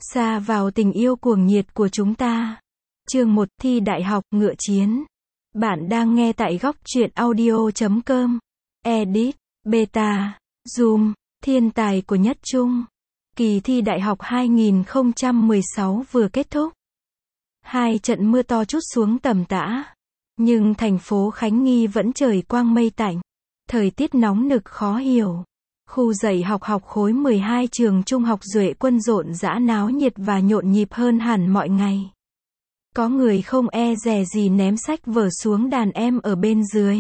Xa vào tình yêu cuồng nhiệt của chúng ta. Chương 1, thi đại học, ngựa chiến. Bạn đang nghe tại góc truyện audio.com. Edit, Beta, Zoom, thiên tài của Nhất Trung. Kỳ thi đại học 2016 vừa kết thúc. 2 trận mưa to trút xuống tầm tã. Nhưng thành phố Khánh Nghi vẫn trời quang mây tạnh. Thời tiết nóng nực khó hiểu. Khu dạy học khối 12 trường trung học Duệ Quân rộn rã náo nhiệt và nhộn nhịp hơn hẳn mọi ngày. Có người không e dè gì ném sách vở xuống đàn em ở bên dưới.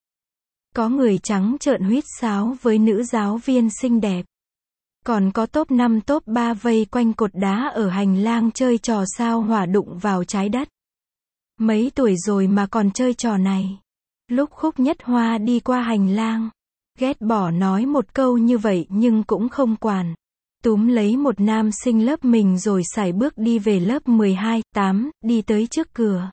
Có người trắng trợn huýt sáo với nữ giáo viên xinh đẹp. Còn có top 5 top 3 vây quanh cột đá ở hành lang chơi trò sao hỏa đụng vào trái đất. Mấy tuổi rồi mà còn chơi trò này. Lúc Khúc Nhất Hoa đi qua hành lang, ghét bỏ nói một câu như vậy nhưng cũng không quản. Túm lấy một nam sinh lớp mình rồi sải bước đi về lớp 12, 8, đi tới trước cửa.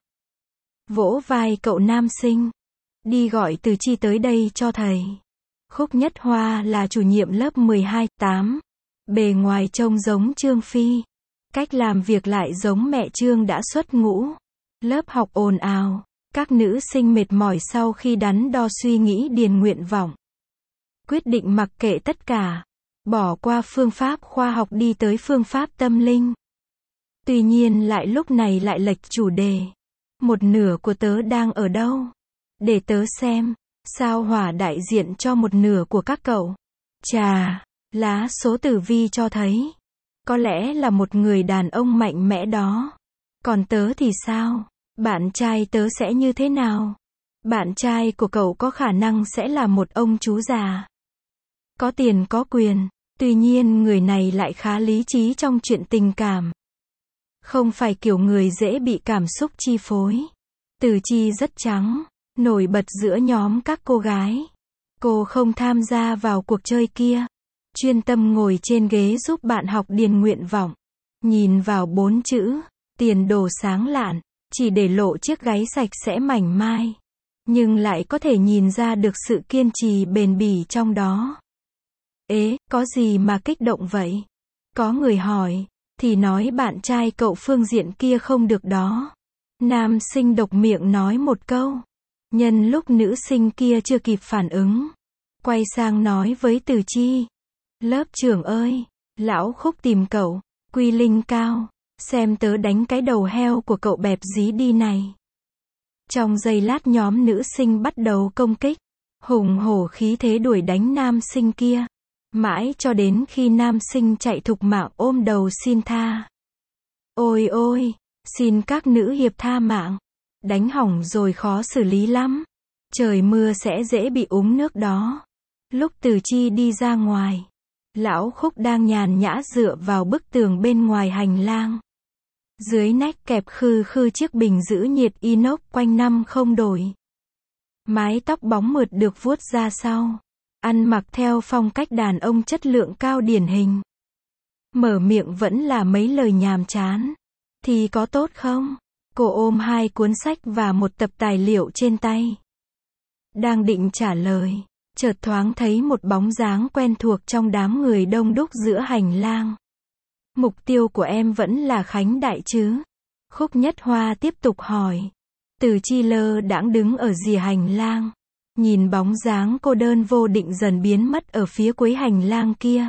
Vỗ vai cậu nam sinh. Đi gọi Từ Chi tới đây cho thầy. Khúc Nhất Hoa là chủ nhiệm lớp 12, 8. Bề ngoài trông giống Trương Phi. Cách làm việc lại giống mẹ Trương đã xuất ngũ. Lớp học ồn ào. Các nữ sinh mệt mỏi sau khi đắn đo suy nghĩ điền nguyện vọng. Quyết định mặc kệ tất cả. Bỏ qua phương pháp khoa học đi tới phương pháp tâm linh. Tuy nhiên lại lúc này lại lệch chủ đề. Một nửa của tớ đang ở đâu? Để tớ xem. Sao hỏa đại diện cho một nửa của các cậu? Chà, lá số tử vi cho thấy. Có lẽ là một người đàn ông mạnh mẽ đó. Còn tớ thì sao? Bạn trai tớ sẽ như thế nào? Bạn trai của cậu có khả năng sẽ là một ông chú già. Có tiền có quyền. Tuy nhiên người này lại khá lý trí trong chuyện tình cảm. Không phải kiểu người dễ bị cảm xúc chi phối. Từ Chi rất trắng, nổi bật giữa nhóm các cô gái. Cô không tham gia vào cuộc chơi kia. Chuyên tâm ngồi trên ghế giúp bạn học điền nguyện vọng. Nhìn vào 4 chữ, tiền đồ sáng lạn, chỉ để lộ chiếc gáy sạch sẽ mảnh mai. Nhưng lại có thể nhìn ra được sự kiên trì bền bỉ trong đó. Ế, có gì mà kích động vậy? Có người hỏi, thì nói bạn trai cậu phương diện kia không được đó. Nam sinh độc miệng nói một câu. Nhân lúc nữ sinh kia chưa kịp phản ứng, quay sang nói với Từ Chi. Lớp trưởng ơi, lão Khúc tìm cậu, quy linh cao, xem tớ đánh cái đầu heo của cậu bẹp dí đi này. Trong giây lát nhóm nữ sinh bắt đầu công kích, hùng hổ khí thế đuổi đánh nam sinh kia. Mãi cho đến khi nam sinh chạy thục mạng ôm đầu xin tha. Ôi ôi, xin các nữ hiệp tha mạng. Đánh hỏng rồi khó xử lý lắm. Trời mưa sẽ dễ bị úng nước đó. Lúc Từ Chi đi ra ngoài, lão Khúc đang nhàn nhã dựa vào bức tường bên ngoài hành lang. Dưới nách kẹp khư khư chiếc bình giữ nhiệt inox quanh năm không đổi. Mái tóc bóng mượt được vuốt ra sau. Ăn mặc theo phong cách đàn ông chất lượng cao điển hình. Mở miệng vẫn là mấy lời nhàm chán. Thì có tốt không? Cô ôm 2 cuốn sách và một tập tài liệu trên tay. Đang định trả lời, chợt thoáng thấy một bóng dáng quen thuộc trong đám người đông đúc giữa hành lang. Mục tiêu của em vẫn là Khánh Đại chứ? Khúc Nhất Hoa tiếp tục hỏi. Từ Chi lơ đãng đứng ở rìa hành lang. Nhìn bóng dáng cô đơn vô định dần biến mất ở phía cuối hành lang kia.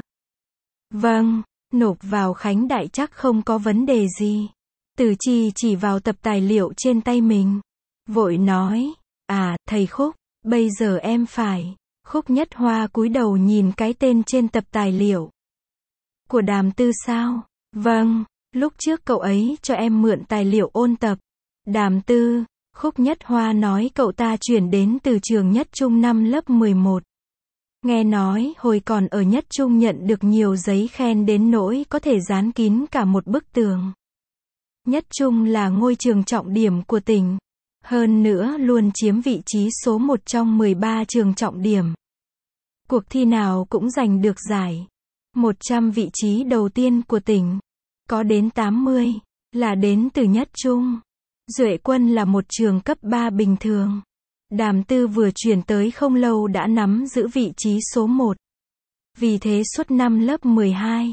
Vâng, nộp vào Khánh Đại chắc không có vấn đề gì. Từ Chi chỉ vào tập tài liệu trên tay mình. Vội nói, à, thầy Khúc, bây giờ em phải. Khúc Nhất Hoa cúi đầu nhìn cái tên trên tập tài liệu. Của Đàm Tư sao? Vâng, lúc trước cậu ấy cho em mượn tài liệu ôn tập. Đàm Tư. Khúc Nhất Hoa nói cậu ta chuyển đến từ trường Nhất Trung năm lớp 11. Nghe nói hồi còn ở Nhất Trung nhận được nhiều giấy khen đến nỗi có thể dán kín cả một bức tường. Nhất Trung là ngôi trường trọng điểm của tỉnh. Hơn nữa luôn chiếm vị trí số 1 trong 13 trường trọng điểm. Cuộc thi nào cũng giành được giải. 100 vị trí đầu tiên của tỉnh. Có đến 80 là đến từ Nhất Trung. Duệ Quân là một trường cấp 3 bình thường. Đàm Tư vừa chuyển tới không lâu đã nắm giữ vị trí số 1. Vì thế suốt năm lớp 12,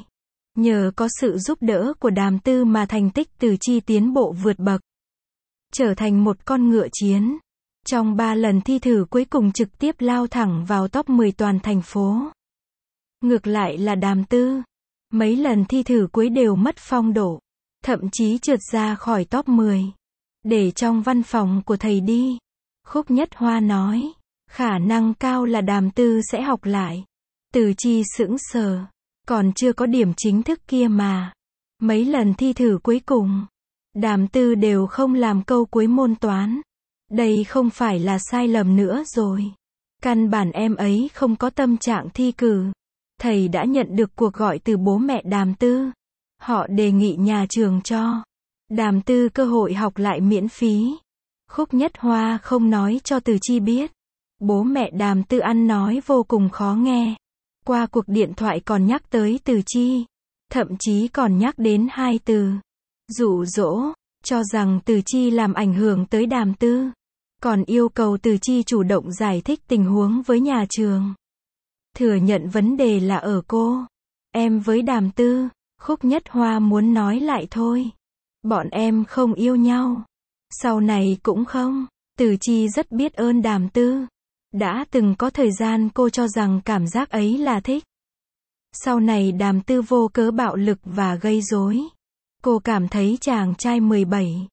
Nhờ có sự giúp đỡ của Đàm Tư mà thành tích Từ Chi tiến bộ vượt bậc. Trở thành một con ngựa chiến. Trong 3 lần thi thử cuối cùng trực tiếp lao thẳng vào top 10 toàn thành phố. Ngược lại là Đàm Tư. Mấy lần thi thử cuối đều mất phong độ. Thậm chí trượt ra khỏi top 10. Để trong văn phòng của thầy đi. Khúc Nhất Hoa nói. Khả năng cao là Đàm Tư sẽ học lại. Từ Chi sững sờ. Còn chưa có điểm chính thức kia mà. Mấy lần thi thử cuối cùng. Đàm Tư đều không làm câu cuối môn toán. Đây không phải là sai lầm nữa rồi. Căn bản em ấy không có tâm trạng thi cử. Thầy đã nhận được cuộc gọi từ bố mẹ Đàm Tư. Họ đề nghị nhà trường cho Đàm Tư cơ hội học lại miễn phí. Khúc Nhất Hoa không nói cho Từ Chi biết. Bố mẹ Đàm Tư ăn nói vô cùng khó nghe. Qua cuộc điện thoại còn nhắc tới Từ Chi. Thậm chí còn nhắc đến 2 từ. Dụ dỗ, cho rằng Từ Chi làm ảnh hưởng tới Đàm Tư. Còn yêu cầu Từ Chi chủ động giải thích tình huống với nhà trường. Thừa nhận vấn đề là ở cô. Em với Đàm Tư. Khúc Nhất Hoa muốn nói lại thôi. Bọn em không yêu nhau. Sau này cũng không. Từ Chi rất biết ơn Đàm Tư. Đã từng có thời gian cô cho rằng cảm giác ấy là thích. Sau này Đàm Tư vô cớ bạo lực và gây rối. Cô cảm thấy chàng trai 17,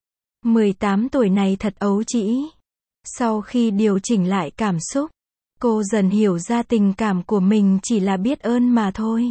18 tuổi này thật ấu trĩ. Sau khi điều chỉnh lại cảm xúc, cô dần hiểu ra tình cảm của mình chỉ là biết ơn mà thôi.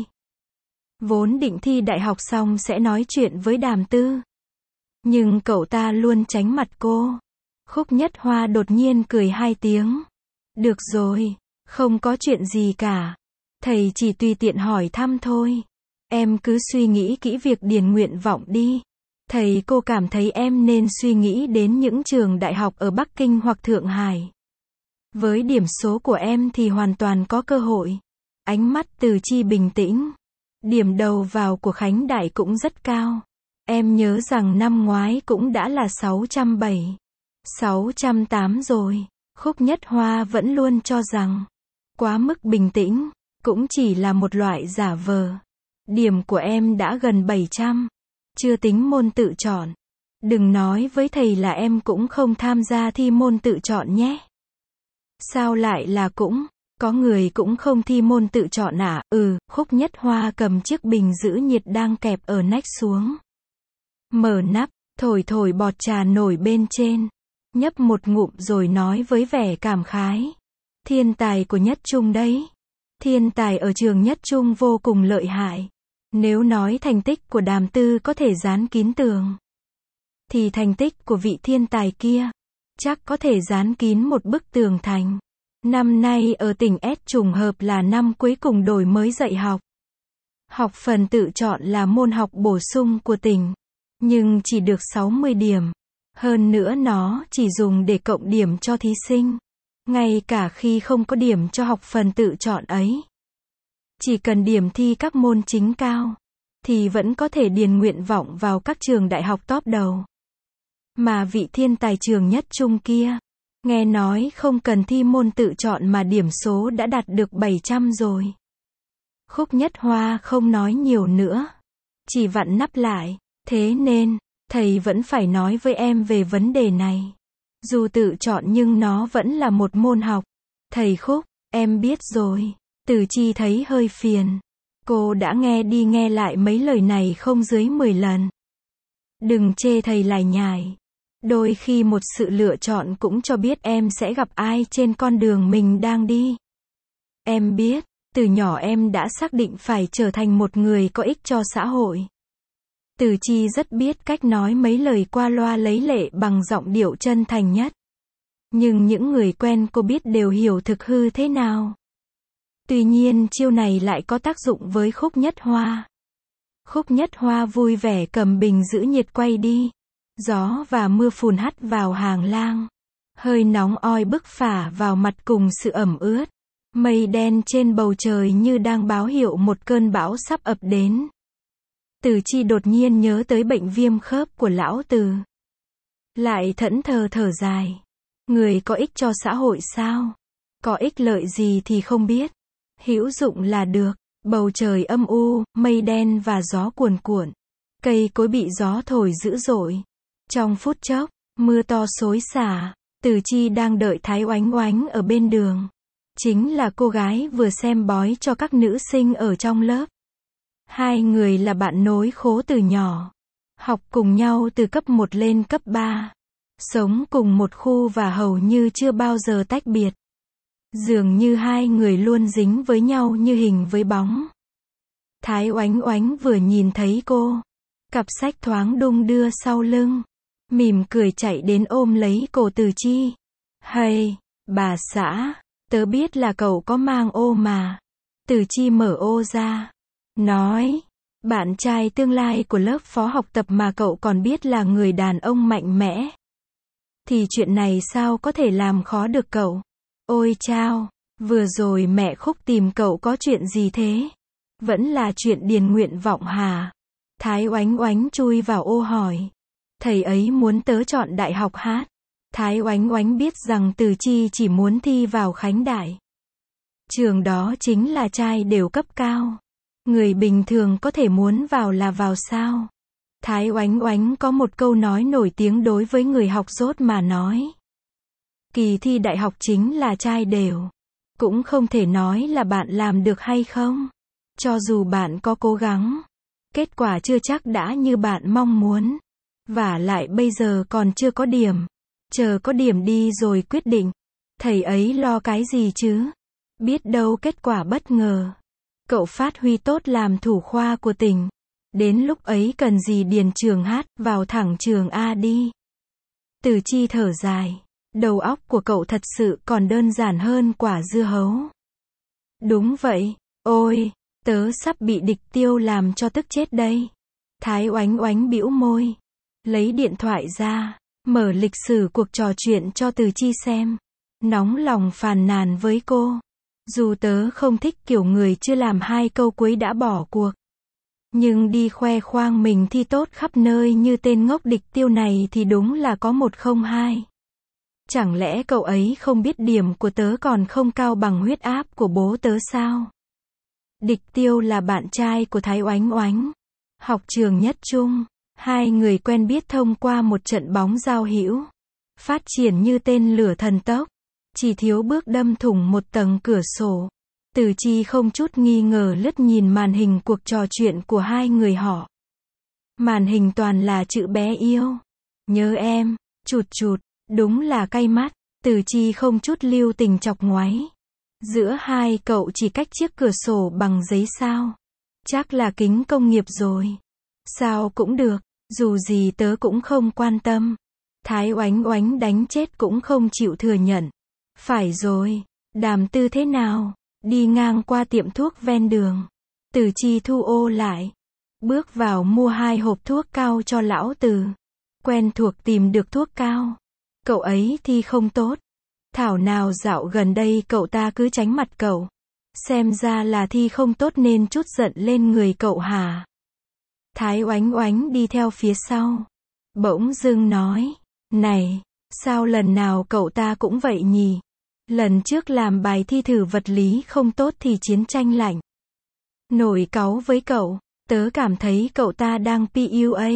Vốn định thi đại học xong sẽ nói chuyện với Đàm Tư. Nhưng cậu ta luôn tránh mặt cô. Khúc Nhất Hoa đột nhiên cười 2 tiếng. Được rồi, không có chuyện gì cả. Thầy chỉ tùy tiện hỏi thăm thôi. Em cứ suy nghĩ kỹ việc điền nguyện vọng đi. Thầy cô cảm thấy em nên suy nghĩ đến những trường đại học ở Bắc Kinh hoặc Thượng Hải. Với điểm số của em thì hoàn toàn có cơ hội. Ánh mắt Từ Chi bình tĩnh. Điểm đầu vào của Khánh Đại cũng rất cao. Em nhớ rằng năm ngoái cũng đã là 607, 608 rồi. Khúc Nhất Hoa vẫn luôn cho rằng quá mức bình tĩnh cũng chỉ là một loại giả vờ. Điểm của em đã gần 700. Chưa tính môn tự chọn. Đừng nói với thầy là em cũng không tham gia thi môn tự chọn nhé. Sao lại là cũng? Có người cũng không thi môn tự chọn à? Khúc Nhất Hoa cầm chiếc bình giữ nhiệt đang kẹp ở nách xuống. Mở nắp, thổi thổi bọt trà nổi bên trên. Nhấp một ngụm rồi nói với vẻ cảm khái. Thiên tài của Nhất Trung đấy. Thiên tài ở trường Nhất Trung vô cùng lợi hại. Nếu nói thành tích của Đàm Tư có thể dán kín tường, thì thành tích của vị thiên tài kia chắc có thể dán kín một bức tường thành. Năm nay ở tỉnh S trùng hợp là năm cuối cùng đổi mới dạy học. Học phần tự chọn là môn học bổ sung của tỉnh, nhưng chỉ được 60 điểm. Hơn nữa nó chỉ dùng để cộng điểm cho thí sinh. Ngay cả khi không có điểm cho học phần tự chọn ấy, chỉ cần điểm thi các môn chính cao, thì vẫn có thể điền nguyện vọng vào các trường đại học top đầu. Mà vị thiên tài trường Nhất Trung kia, nghe nói không cần thi môn tự chọn mà điểm số đã đạt được 700 rồi. Khúc Nhất Hoa không nói nhiều nữa, chỉ vặn nắp lại. Thế nên, thầy vẫn phải nói với em về vấn đề này. Dù tự chọn nhưng nó vẫn là một môn học. Thầy Khúc, em biết rồi. Từ Chi thấy hơi phiền. Cô đã nghe đi nghe lại mấy lời này không dưới 10 lần. Đừng chê thầy lải nhải. Đôi khi một sự lựa chọn cũng cho biết em sẽ gặp ai trên con đường mình đang đi. Em biết, từ nhỏ em đã xác định phải trở thành một người có ích cho xã hội. Từ Chi rất biết cách nói mấy lời qua loa lấy lệ bằng giọng điệu chân thành nhất. Nhưng những người quen cô biết đều hiểu thực hư thế nào. Tuy nhiên chiêu này lại có tác dụng với Khúc Nhất Hoa. Khúc Nhất Hoa vui vẻ cầm bình giữ nhiệt quay đi. Gió và mưa phùn hắt vào hàng lang. Hơi nóng oi bức phả vào mặt cùng sự ẩm ướt. Mây đen trên bầu trời như đang báo hiệu một cơn bão sắp ập đến. Từ Chi đột nhiên nhớ tới bệnh viêm khớp của lão Từ. Lại thẫn thờ thở dài. Người có ích cho xã hội sao? Có ích lợi gì thì không biết. Hữu dụng là được. Bầu trời âm u, mây đen và gió cuồn cuộn. Cây cối bị gió thổi dữ dội. Trong phút chốc, mưa to xối xả. Từ Chi đang đợi Thái Oánh Oánh ở bên đường. Chính là cô gái vừa xem bói cho các nữ sinh ở trong lớp. Hai người là bạn nối khố từ nhỏ. Học cùng nhau từ cấp 1 lên cấp 3. Sống cùng một khu và hầu như chưa bao giờ tách biệt. Dường như hai người luôn dính với nhau như hình với bóng. Thái Oánh Oánh vừa nhìn thấy cô, cặp sách thoáng đung đưa sau lưng, mỉm cười chạy đến ôm lấy cổ Từ Chi. "Hay, bà xã, tớ biết là cậu có mang ô mà." Từ Chi mở ô ra, nói, "Bạn trai tương lai của lớp phó học tập mà cậu còn biết là người đàn ông mạnh mẽ. Thì chuyện này sao có thể làm khó được cậu? Ôi chao, vừa rồi mẹ Khúc tìm cậu có chuyện gì thế? Vẫn là chuyện điền nguyện vọng hả?" Thái Oánh Oánh chui vào ô hỏi. "Thầy ấy muốn tớ chọn đại học hát." Thái Oánh Oánh biết rằng Từ Chi chỉ muốn thi vào Khánh Đại. Trường đó chính là trai đều cấp cao. Người bình thường có thể muốn vào là vào sao? Thái Oánh Oánh có một câu nói nổi tiếng đối với người học dốt mà nói. Kỳ thi đại học chính là trai đều. Cũng không thể nói là bạn làm được hay không. Cho dù bạn có cố gắng, kết quả chưa chắc đã như bạn mong muốn. Vả lại bây giờ còn chưa có điểm. Chờ có điểm đi rồi quyết định. Thầy ấy lo cái gì chứ? Biết đâu kết quả bất ngờ. Cậu phát huy tốt làm thủ khoa của tỉnh. Đến lúc ấy cần gì điền trường hát, vào thẳng trường A đi. Từ Chi thở dài. Đầu óc của cậu thật sự còn đơn giản hơn quả dưa hấu. Đúng vậy. Ôi, tớ sắp bị địch tiêu làm cho tức chết đây. Thái Oánh Oánh bĩu môi. Lấy điện thoại ra, mở lịch sử cuộc trò chuyện cho Từ Chi xem. Nóng lòng phàn nàn với cô. Dù tớ không thích kiểu người chưa làm 2 câu cuối đã bỏ cuộc. Nhưng đi khoe khoang mình thi tốt khắp nơi như tên ngốc địch tiêu này thì đúng là có 102. Chẳng lẽ cậu ấy không biết điểm của tớ còn không cao bằng huyết áp của bố tớ sao? Địch tiêu là bạn trai của Thái Oánh Oánh. Học trường nhất trung. Hai người quen biết thông qua một trận bóng giao hữu. Phát triển như tên lửa thần tốc. Chỉ thiếu bước đâm thủng một tầng cửa sổ. Từ Chi không chút nghi ngờ lướt nhìn màn hình cuộc trò chuyện của hai người họ. Màn hình toàn là chữ bé yêu. Nhớ em, chụt chụt, đúng là cay mắt. Từ Chi không chút lưu tình chọc ngoáy. Giữa hai cậu chỉ cách chiếc cửa sổ bằng giấy sao? Chắc là kính công nghiệp rồi. Sao cũng được, dù gì tớ cũng không quan tâm. Thái Oánh Oánh đánh chết cũng không chịu thừa nhận. Phải rồi, Đàm Tư thế nào? Đi ngang qua tiệm thuốc ven đường. Từ Chi thu ô lại. Bước vào mua 2 hộp thuốc cao cho lão Từ. Quen thuộc tìm được thuốc cao. Cậu ấy thi không tốt. Thảo nào dạo gần đây cậu ta cứ tránh mặt cậu. Xem ra là thi không tốt nên trút giận lên người cậu hả? Thái Oánh Oánh đi theo phía sau. Bỗng dưng nói. Này, sao lần nào cậu ta cũng vậy nhỉ? Lần trước làm bài thi thử vật lý không tốt thì chiến tranh lạnh. Nổi cáu với cậu, tớ cảm thấy cậu ta đang PUA.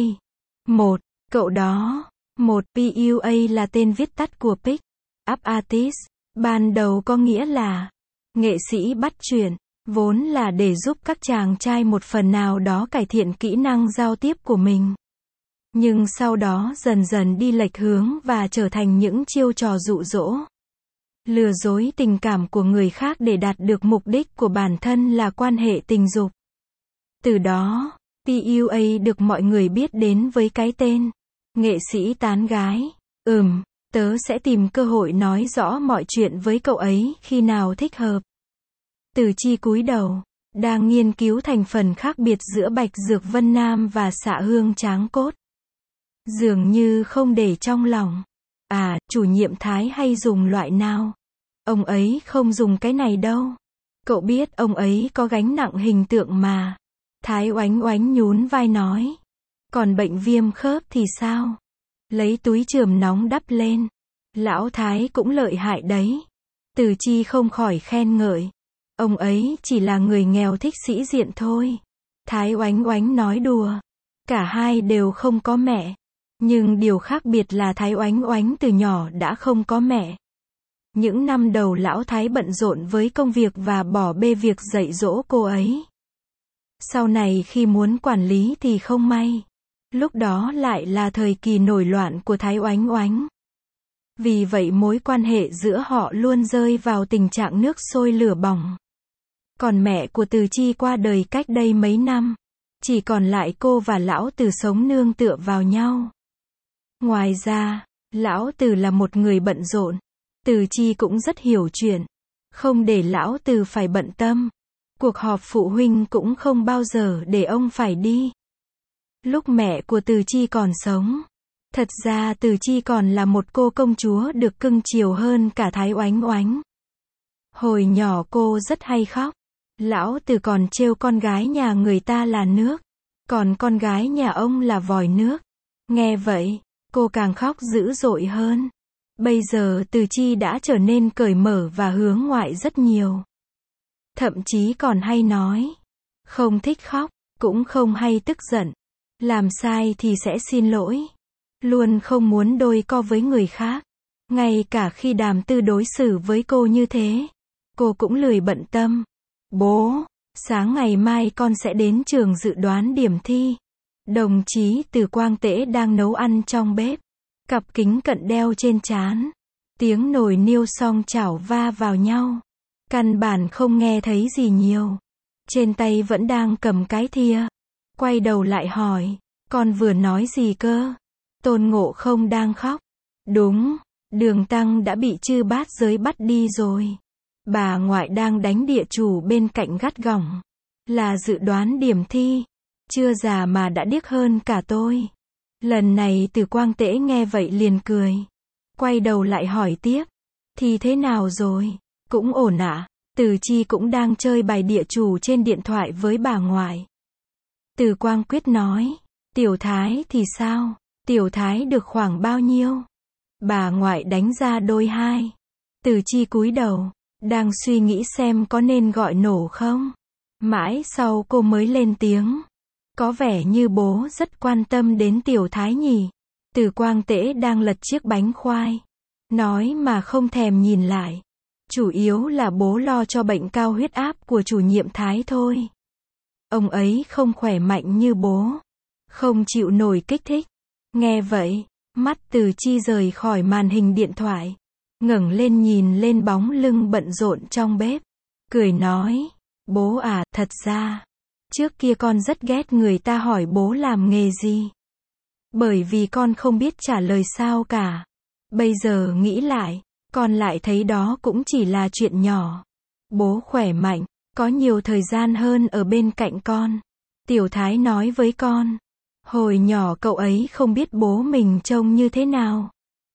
Cậu đó. PUA là tên viết tắt của Pick Up Artist. Ban đầu có nghĩa là nghệ sĩ bắt chuyện, vốn là để giúp các chàng trai một phần nào đó cải thiện kỹ năng giao tiếp của mình. Nhưng sau đó dần dần đi lệch hướng và trở thành những chiêu trò dụ dỗ. Lừa dối tình cảm của người khác để đạt được mục đích của bản thân là quan hệ tình dục. Từ đó, PUA được mọi người biết đến với cái tên nghệ sĩ tán gái. Tớ sẽ tìm cơ hội nói rõ mọi chuyện với cậu ấy khi nào thích hợp. Từ Chi cúi đầu, đang nghiên cứu thành phần khác biệt giữa Bạch Dược Vân Nam và xạ hương tráng cốt. Dường như không để trong lòng. Chủ nhiệm Thái hay dùng loại nào? Ông ấy không dùng cái này đâu. Cậu biết ông ấy có gánh nặng hình tượng mà. Thái Oánh Oánh nhún vai nói. Còn bệnh viêm khớp thì sao? Lấy túi chườm nóng đắp lên. Lão Thái cũng lợi hại đấy. Từ Chi không khỏi khen ngợi. Ông ấy chỉ là người nghèo thích sĩ diện thôi. Thái Oánh Oánh nói đùa. Cả hai đều không có mẹ. Nhưng điều khác biệt là Thái Oánh Oánh từ nhỏ đã không có mẹ. Những năm đầu lão Thái bận rộn với công việc và bỏ bê việc dạy dỗ cô ấy. Sau này khi muốn quản lý thì không may. Lúc đó lại là thời kỳ nổi loạn của Thái Oánh Oánh. Vì vậy mối quan hệ giữa họ luôn rơi vào tình trạng nước sôi lửa bỏng. Còn mẹ của Từ Chi qua đời cách đây mấy năm. Chỉ còn lại cô và lão Từ sống nương tựa vào nhau. Ngoài ra, lão Từ là một người bận rộn. Từ Chi cũng rất hiểu chuyện. Không để lão Từ phải bận tâm. Cuộc họp phụ huynh cũng không bao giờ để ông phải đi. Lúc mẹ của Từ Chi còn sống, thật ra Từ Chi còn là một cô công chúa được cưng chiều hơn cả Thái Oánh Oánh. Hồi nhỏ cô rất hay khóc. Lão Từ còn trêu con gái nhà người ta là nước, còn con gái nhà ông là vòi nước. Nghe vậy, cô càng khóc dữ dội hơn. Bây giờ Từ Chi đã trở nên cởi mở và hướng ngoại rất nhiều. Thậm chí còn hay nói, không thích khóc, cũng không hay tức giận. Làm sai thì sẽ xin lỗi. Luôn không muốn đôi co với người khác. Ngay cả khi Đàm Tư đối xử với cô như thế, cô cũng lười bận tâm. Bố, sáng ngày mai con sẽ đến trường dự đoán điểm thi. Đồng chí Từ Quang Tễ đang nấu ăn trong bếp. Cặp kính cận đeo trên trán. Tiếng nồi niêu song chảo va vào nhau. Căn bản không nghe thấy gì nhiều. Trên tay vẫn đang cầm cái thìa. Quay đầu lại hỏi, con vừa nói gì cơ? Tôn Ngộ Không đang khóc. Đúng, Đường Tăng đã bị chư bát giới bắt đi rồi. Bà ngoại đang đánh địa chủ bên cạnh gắt gỏng. Là dự đoán điểm thi. Chưa già mà đã điếc hơn cả tôi. Lần này Từ Quang Tễ nghe vậy liền cười. Quay đầu lại hỏi tiếp. Thì thế nào rồi? Cũng ổn ạ. Từ Chi cũng đang chơi bài địa chủ trên điện thoại với bà ngoại. Từ Quang Quyết nói. Tiểu Thái thì sao? Tiểu Thái được khoảng bao nhiêu? Bà ngoại đánh ra đôi hai. Từ Chi cúi đầu, đang suy nghĩ xem có nên gọi nổ không. Mãi sau cô mới lên tiếng. Có vẻ như bố rất quan tâm đến Tiểu Thái nhỉ. Từ Quang Tễ đang lật chiếc bánh khoai. Nói mà không thèm nhìn lại. Chủ yếu là bố lo cho bệnh cao huyết áp của chủ nhiệm Thái thôi. Ông ấy không khỏe mạnh như bố. Không chịu nổi kích thích. Nghe vậy, mắt Từ Chi rời khỏi màn hình điện thoại. Ngẩng lên nhìn lên bóng lưng bận rộn trong bếp. Cười nói, bố à, thật ra, trước kia con rất ghét người ta hỏi bố làm nghề gì. Bởi vì con không biết trả lời sao cả. Bây giờ nghĩ lại, con lại thấy đó cũng chỉ là chuyện nhỏ. Bố khỏe mạnh, có nhiều thời gian hơn ở bên cạnh con. Tiểu Thái nói với con. Hồi nhỏ cậu ấy không biết bố mình trông như thế nào.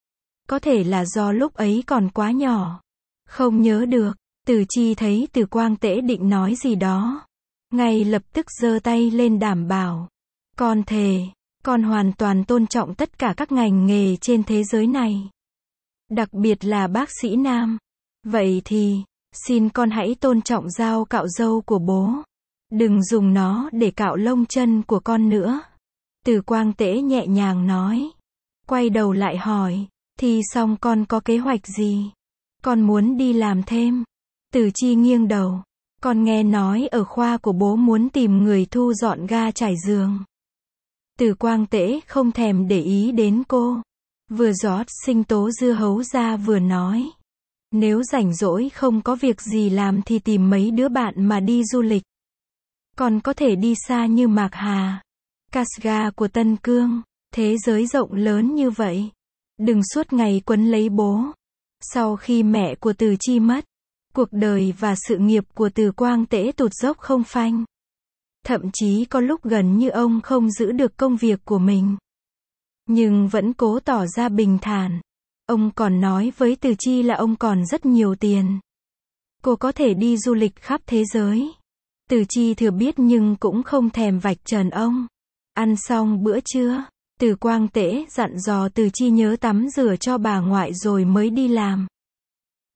Có thể là do lúc ấy còn quá nhỏ. Không nhớ được. Từ Chi thấy Từ Quang Tễ định nói gì đó. Ngay lập tức giơ tay lên đảm bảo. Con thề, con hoàn toàn tôn trọng tất cả các ngành nghề trên thế giới này. Đặc biệt là bác sĩ nam. Vậy thì, xin con hãy tôn trọng dao cạo râu của bố. Đừng dùng nó để cạo lông chân của con nữa. Từ Quang Tễ nhẹ nhàng nói. Quay đầu lại hỏi, thì xong con có kế hoạch gì? Con muốn đi làm thêm. Từ Chi nghiêng đầu. Con nghe nói ở khoa của bố muốn tìm người thu dọn ga trải giường. Từ Quang Tễ không thèm để ý đến cô. Vừa rót sinh tố dưa hấu ra vừa nói. Nếu rảnh rỗi không có việc gì làm thì tìm mấy đứa bạn mà đi du lịch. Còn có thể đi xa như Mạc Hà, Casga của Tân Cương. Thế giới rộng lớn như vậy. Đừng suốt ngày quấn lấy bố. Sau khi mẹ của Từ Chi mất, cuộc đời và sự nghiệp của Từ Quang Tễ tụt dốc không phanh. Thậm chí có lúc gần như ông không giữ được công việc của mình. Nhưng vẫn cố tỏ ra bình thản. Ông còn nói với Từ Chi là ông còn rất nhiều tiền. Cô có thể đi du lịch khắp thế giới. Từ Chi thừa biết nhưng cũng không thèm vạch trần ông. Ăn xong bữa trưa, Từ Quang Tễ dặn dò Từ Chi nhớ tắm rửa cho bà ngoại rồi mới đi làm.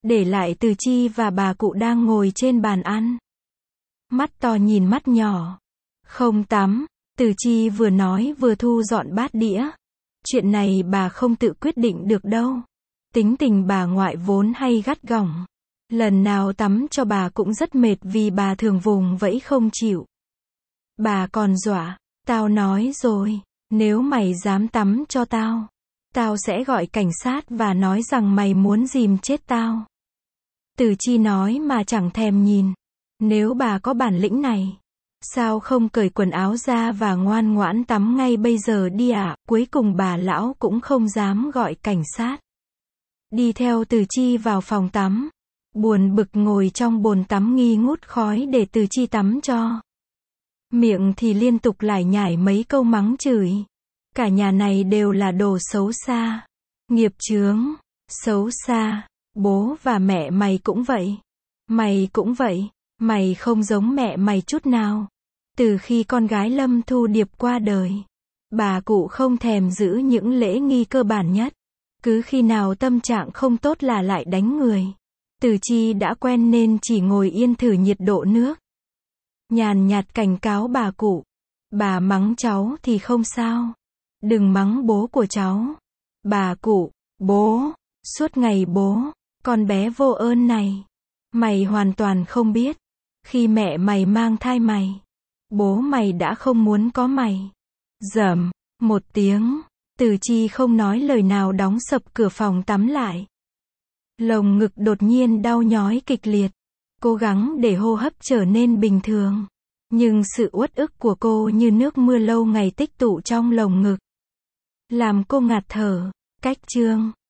để lại Từ Chi và bà cụ đang ngồi trên bàn ăn. Mắt to nhìn mắt nhỏ. Không tắm, Từ Chi vừa nói vừa thu dọn bát đĩa. Chuyện này bà không tự quyết định được đâu. Tính tình bà ngoại vốn hay gắt gỏng. Lần nào tắm cho bà cũng rất mệt vì bà thường vùng vẫy không chịu. Bà còn dọa, tao nói rồi, nếu mày dám tắm cho tao, tao sẽ gọi cảnh sát và nói rằng mày muốn dìm chết tao. Từ Chi nói mà chẳng thèm nhìn. Nếu bà có bản lĩnh này, sao không cởi quần áo ra và ngoan ngoãn tắm ngay bây giờ đi ạ? Cuối cùng bà lão cũng không dám gọi cảnh sát. Đi theo Từ Chi vào phòng tắm. Buồn bực ngồi trong bồn tắm nghi ngút khói để Từ Chi tắm cho. Miệng thì liên tục lải nhải mấy câu mắng chửi. Cả nhà này đều là đồ xấu xa. Nghiệp chướng, xấu xa. Bố và mẹ mày cũng vậy. Mày cũng vậy. Mày không giống mẹ mày chút nào. Từ khi con gái Lâm Thu Điệp qua đời, bà cụ không thèm giữ những lễ nghi cơ bản nhất. Cứ khi nào tâm trạng không tốt là lại đánh người. Từ Chi đã quen nên chỉ ngồi yên thử nhiệt độ nước. Nhàn nhạt cảnh cáo bà cụ. Bà mắng cháu thì không sao. Đừng mắng bố của cháu. Bà cụ, bố, suốt ngày bố, con bé vô ơn này. Mày hoàn toàn không biết. Khi mẹ mày mang thai mày, bố mày đã không muốn có mày. Rầm, một tiếng, Từ Chi không nói lời nào đóng sập cửa phòng tắm lại. Lồng ngực đột nhiên đau nhói kịch liệt. Cố gắng để hô hấp trở nên bình thường. Nhưng sự uất ức của cô như nước mưa lâu ngày tích tụ trong lồng ngực, làm cô ngạt thở. Cách chương